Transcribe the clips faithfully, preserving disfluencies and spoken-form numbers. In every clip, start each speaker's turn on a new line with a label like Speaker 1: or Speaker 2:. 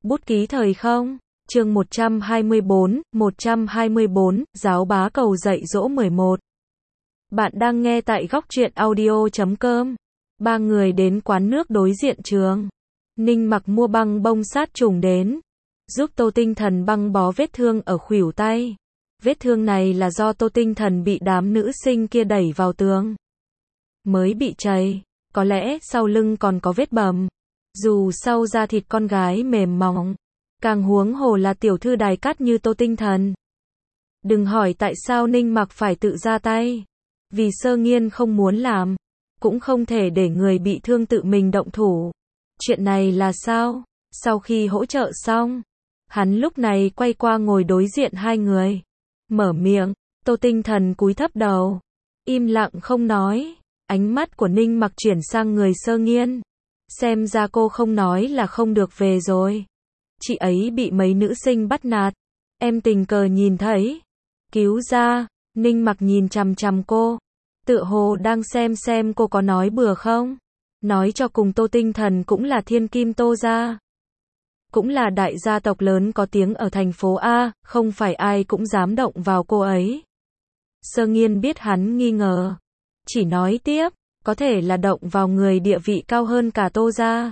Speaker 1: Bút ký thời không, chương một trăm hai mươi bốn, một trăm hai mươi bốn, giáo bá cầu dạy dỗ mười một. Bạn đang nghe tại góc truyện audio chấm com. Ba người đến quán nước đối diện trường. Ninh Mặc mua băng bông sát trùng đến, giúp Tô Tinh Thần băng bó vết thương ở khuỷu tay. Vết thương này là do Tô Tinh Thần bị đám nữ sinh kia đẩy vào tường, mới bị chảy, có lẽ sau lưng còn có vết bầm. Dù sau da thịt con gái mềm mỏng, càng huống hồ là tiểu thư đài cát như Tô Tinh Thần. Đừng hỏi tại sao Ninh Mặc phải tự ra tay, vì Sơ Nghiên không muốn làm, cũng không thể để người bị thương tự mình động thủ. Chuyện này là sao? Sau khi hỗ trợ xong, hắn lúc này quay qua ngồi đối diện hai người, mở miệng. Tô Tinh Thần cúi thấp đầu, im lặng không nói. Ánh mắt của Ninh Mặc chuyển sang người Sơ Nghiên. Xem ra cô không nói là không được về rồi. Chị ấy bị mấy nữ sinh bắt nạt, em tình cờ nhìn thấy, cứu ra. Ninh Mặc nhìn chằm chằm cô, tựa hồ đang xem xem cô có nói bừa không. Nói cho cùng Tô Tinh Thần cũng là thiên kim Tô gia, cũng là đại gia tộc lớn có tiếng ở thành phố A, không phải ai cũng dám động vào cô ấy. Sơ Nghiên biết hắn nghi ngờ, chỉ nói tiếp, có thể là động vào người địa vị cao hơn cả Tô gia.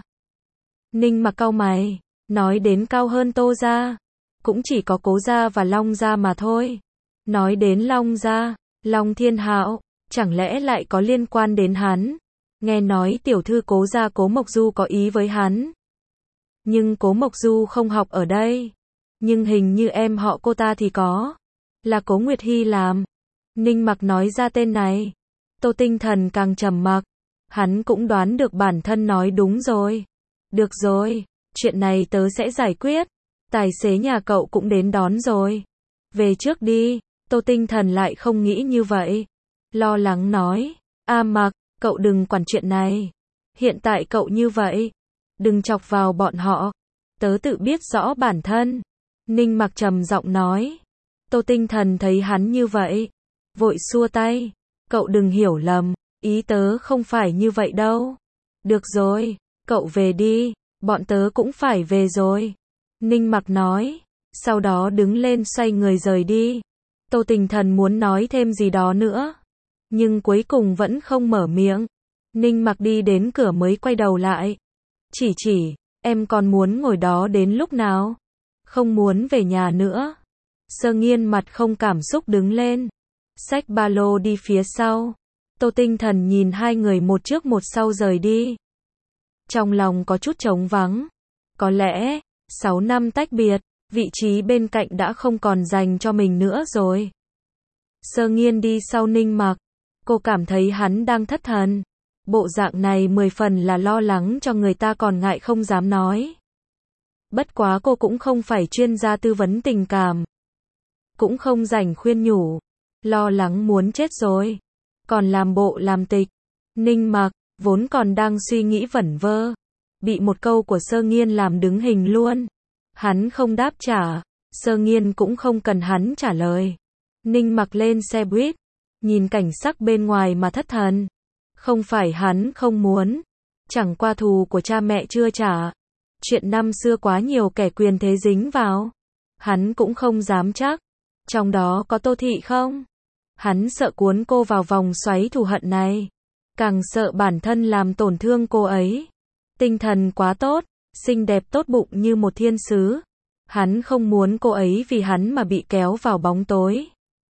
Speaker 1: Ninh Mặc cau mày, nói đến cao hơn Tô gia, cũng chỉ có Cố gia và Long gia mà thôi. Nói đến Long gia, Long Thiên Hạo, chẳng lẽ lại có liên quan đến hắn? Nghe nói tiểu thư Cố gia Cố Mộc Du có ý với hắn. Nhưng Cố Mộc Du không học ở đây. Nhưng hình như em họ cô ta thì có. Là Cố Nguyệt Hy làm. Ninh Mặc nói ra tên này. Tô Tinh Thần càng trầm mặc. Hắn cũng đoán được bản thân nói đúng rồi. Được rồi, chuyện này tớ sẽ giải quyết. Tài xế nhà cậu cũng đến đón rồi. Về trước đi. Tô Tinh Thần lại không nghĩ như vậy. Lo lắng nói. A Mặc, cậu đừng quản chuyện này. Hiện tại cậu như vậy, đừng chọc vào bọn họ. Tớ tự biết rõ bản thân. Ninh Mặc trầm giọng nói. Tô Tinh Thần thấy hắn như vậy, vội xua tay. Cậu đừng hiểu lầm, ý tớ không phải như vậy đâu. Được rồi, cậu về đi, bọn tớ cũng phải về rồi. Ninh Mặc nói, sau đó đứng lên xoay người rời đi. Tô Tinh Thần muốn nói thêm gì đó nữa, nhưng cuối cùng vẫn không mở miệng. Ninh Mặc đi đến cửa mới quay đầu lại. Chỉ chỉ, em còn muốn ngồi đó đến lúc nào? Không muốn về nhà nữa. Sơ Nghiên mặt không cảm xúc đứng lên, xách ba lô đi phía sau. Tô Tinh Thần nhìn hai người một trước một sau rời đi. Trong lòng có chút trống vắng. Có lẽ, sáu năm tách biệt, vị trí bên cạnh đã không còn dành cho mình nữa rồi. Sơ Nghiên đi sau Ninh Mặc. Cô cảm thấy hắn đang thất thần. Bộ dạng này mười phần là lo lắng cho người ta còn ngại không dám nói. Bất quá cô cũng không phải chuyên gia tư vấn tình cảm, cũng không rảnh khuyên nhủ. Lo lắng muốn chết rồi, còn làm bộ làm tịch. Ninh Mặc, vốn còn đang suy nghĩ vẩn vơ, bị một câu của Sơ Nghiên làm đứng hình luôn. Hắn không đáp trả, Sơ Nghiên cũng không cần hắn trả lời. Ninh Mặc lên xe buýt, nhìn cảnh sắc bên ngoài mà thất thần. Không phải hắn không muốn, chẳng qua thù của cha mẹ chưa trả. Chuyện năm xưa quá nhiều kẻ quyền thế dính vào, hắn cũng không dám chắc. Trong đó có Tô Thị không? Hắn sợ cuốn cô vào vòng xoáy thù hận này, càng sợ bản thân làm tổn thương cô ấy. Tinh thần quá tốt, xinh đẹp tốt bụng như một thiên sứ. Hắn không muốn cô ấy vì hắn mà bị kéo vào bóng tối.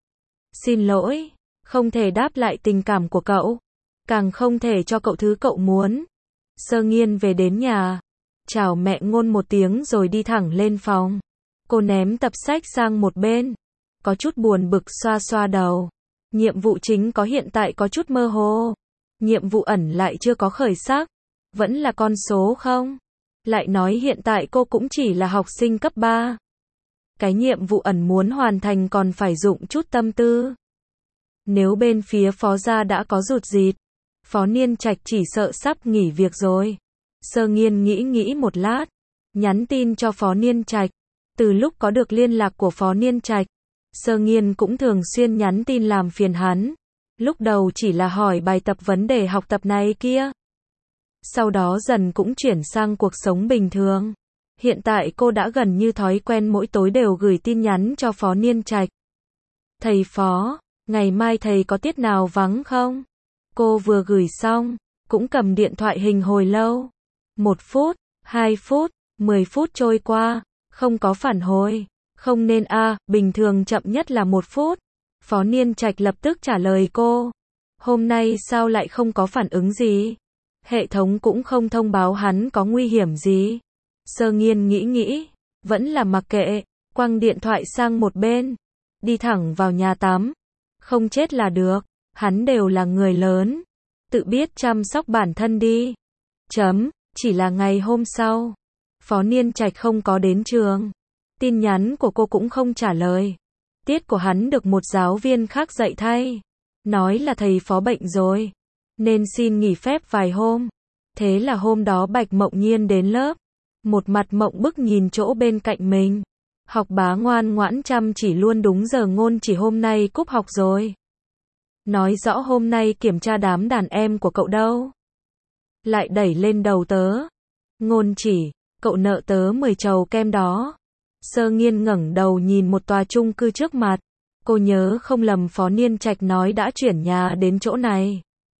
Speaker 1: Xin lỗi, không thể đáp lại tình cảm của cậu, càng không thể cho cậu thứ cậu muốn. Sơ Nghiên về đến nhà, chào mẹ Ngôn một tiếng rồi đi thẳng lên phòng. Cô ném tập sách sang một bên, có chút buồn bực xoa xoa đầu. Nhiệm vụ chính có hiện tại có chút mơ hồ, nhiệm vụ ẩn lại chưa có khởi sắc, vẫn là con số không. Lại nói hiện tại cô cũng chỉ là học sinh cấp ba. Cái nhiệm vụ ẩn muốn hoàn thành còn phải dụng chút tâm tư. Nếu bên phía Phó gia đã có rụt rịt, Phó Niên Trạch chỉ sợ sắp nghỉ việc rồi. Sơ Nghiên nghĩ nghĩ một lát, nhắn tin cho Phó Niên Trạch. Từ lúc có được liên lạc của Phó Niên Trạch, Sơ Nghiên cũng thường xuyên nhắn tin làm phiền hắn. Lúc đầu chỉ là hỏi bài tập vấn đề học tập này kia, sau đó dần cũng chuyển sang cuộc sống bình thường. Hiện tại cô đã gần như thói quen mỗi tối đều gửi tin nhắn cho Phó Niên Trạch. Thầy Phó, ngày mai thầy có tiết nào vắng không? Cô vừa gửi xong, cũng cầm điện thoại hình hồi lâu. Một phút, hai phút, mười phút trôi qua, không có phản hồi. Không nên a, à, bình thường chậm nhất là một phút. Phó Niên Trạch lập tức trả lời cô. Hôm nay sao lại không có phản ứng gì? Hệ thống cũng không thông báo hắn có nguy hiểm gì. Sơ Nghiên nghĩ nghĩ, vẫn là mặc kệ, quăng điện thoại sang một bên, đi thẳng vào nhà tắm. Không chết là được, hắn đều là người lớn, tự biết chăm sóc bản thân đi. Chấm, chỉ là ngày hôm sau, Phó Niên Trạch không có đến trường. Tin nhắn của cô cũng không trả lời. Tiết của hắn được một giáo viên khác dạy thay. Nói là thầy Phó bệnh rồi, nên xin nghỉ phép vài hôm. Thế là hôm đó Bạch Mộng Nhiên đến lớp. Một mặt mộng bức nhìn chỗ bên cạnh mình. Học bá ngoan ngoãn chăm chỉ luôn đúng giờ Ngôn Chỉ hôm nay cúp học rồi. Nói rõ hôm nay kiểm tra đám đàn em của cậu đâu. Lại đẩy lên đầu tớ. Ngôn Chỉ, cậu nợ tớ mười trầu kem đó. Sơ Nghiên ngẩng đầu nhìn một tòa chung cư trước mặt. Cô nhớ không lầm Phó Niên Trạch nói đã chuyển nhà đến chỗ này.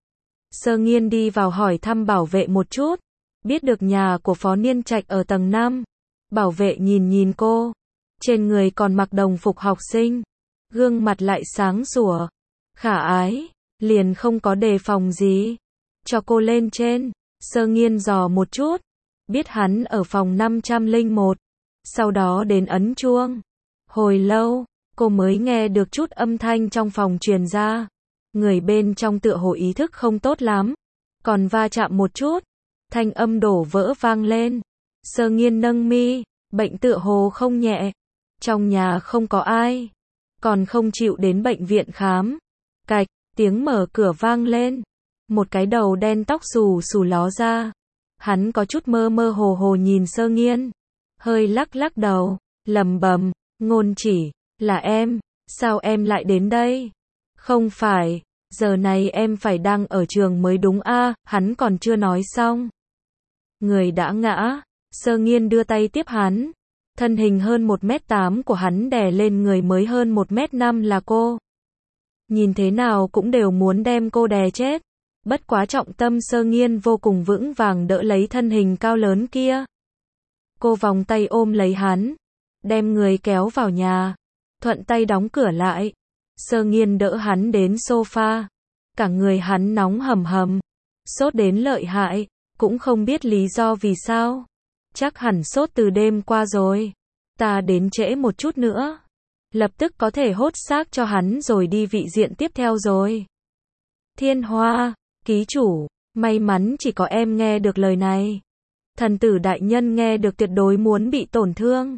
Speaker 1: Sơ Nghiên đi vào hỏi thăm bảo vệ một chút. Biết được nhà của Phó Niên Trạch ở tầng năm. Bảo vệ nhìn nhìn cô. Trên người còn mặc đồng phục học sinh. Gương mặt lại sáng sủa. Khả ái. Liền không có đề phòng gì. Cho cô lên trên. Sơ Nghiên dò một chút. Biết hắn ở phòng năm trăm lẻ một. Sau đó đến ấn chuông. Hồi lâu, cô mới nghe được chút âm thanh trong phòng truyền ra. Người bên trong tựa hồ ý thức không tốt lắm. Còn va chạm một chút. Thanh âm đổ vỡ vang lên. Sơ Nghiên nâng mi. Bệnh tựa hồ không nhẹ. Trong nhà không có ai. Còn không chịu đến bệnh viện khám. Cạch, tiếng mở cửa vang lên. Một cái đầu đen tóc xù xù ló ra. Hắn có chút mơ mơ hồ hồ nhìn Sơ Nghiên. Hơi lắc lắc đầu. Lầm bầm. Ngôn Chỉ, là em. Sao em lại đến đây? Không phải. Giờ này em phải đang ở trường mới đúng a. À, hắn còn chưa nói xong. Người đã ngã. Sơ Nghiên đưa tay tiếp hắn. Thân hình hơn một mét tám của hắn đè lên người mới hơn một mét năm là cô. Nhìn thế nào cũng đều muốn đem cô đè chết. Bất quá trọng tâm Sơ Nghiên vô cùng vững vàng đỡ lấy thân hình cao lớn kia. Cô vòng tay ôm lấy hắn. Đem người kéo vào nhà. Thuận tay đóng cửa lại. Sơ Nghiên đỡ hắn đến sofa. Cả người hắn nóng hầm hầm. Sốt đến lợi hại. Cũng không biết lý do vì sao. Chắc hẳn sốt từ đêm qua rồi. Ta đến trễ một chút nữa. Lập tức có thể hốt xác cho hắn rồi đi vị diện tiếp theo rồi. Thiên Hoa, ký chủ, may mắn chỉ có em nghe được lời này. Thần tử đại nhân nghe được tuyệt đối muốn bị tổn thương.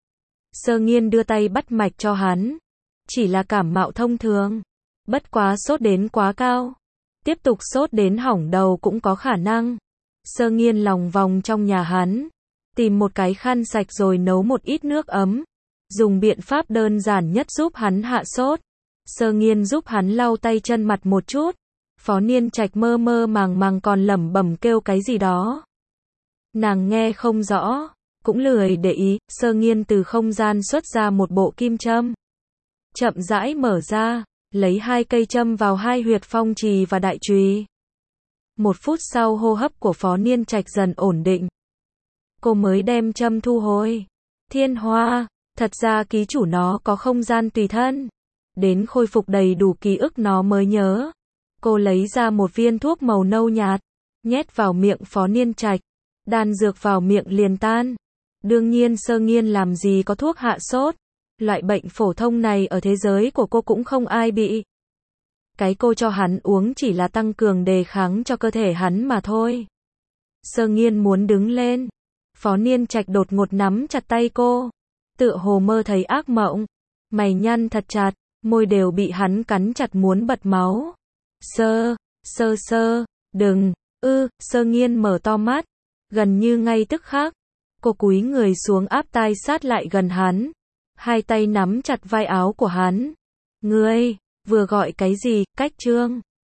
Speaker 1: Sơ Nghiên đưa tay bắt mạch cho hắn. Chỉ là cảm mạo thông thường. Bất quá sốt đến quá cao. Tiếp tục sốt đến hỏng đầu cũng có khả năng. Sơ Nghiên lòng vòng trong nhà hắn. Tìm một cái khăn sạch rồi nấu một ít nước ấm. Dùng biện pháp đơn giản nhất giúp hắn hạ sốt. Sơ Nghiên giúp hắn lau tay chân mặt một chút. Phó Niên Trạch mơ mơ màng màng còn lẩm bẩm kêu cái gì đó. Nàng nghe không rõ, cũng lười để ý. Sơ Nghiên từ không gian xuất ra một bộ kim châm. Chậm rãi mở ra, lấy hai cây châm vào hai huyệt phong trì và đại trùy. Một phút sau hô hấp của Phó Niên Trạch dần ổn định. Cô mới đem châm thu hồi. Thiên Hoa, thật ra ký chủ nó có không gian tùy thân. Đến khôi phục đầy đủ ký ức nó mới nhớ. Cô lấy ra một viên thuốc màu nâu nhạt, nhét vào miệng Phó Niên Trạch. Đan dược vào miệng liền tan. Đương nhiên Sơ Nghiên làm gì có thuốc hạ sốt. Loại bệnh phổ thông này ở thế giới của cô cũng không ai bị. Cái cô cho hắn uống chỉ là tăng cường đề kháng cho cơ thể hắn mà thôi. Sơ Nghiên muốn đứng lên. Phó Niên Trạch đột ngột nắm chặt tay cô. Tựa hồ mơ thấy ác mộng. Mày nhăn thật chặt, môi đều bị hắn cắn chặt muốn bật máu. Sơ, sơ sơ, đừng, ư, Sơ Nghiên mở to mắt. Gần như ngay tức khắc, cô cúi người xuống áp tai sát lại gần hắn. Hai tay nắm chặt vai áo của hắn. Ngươi, vừa gọi cái gì, cách trương.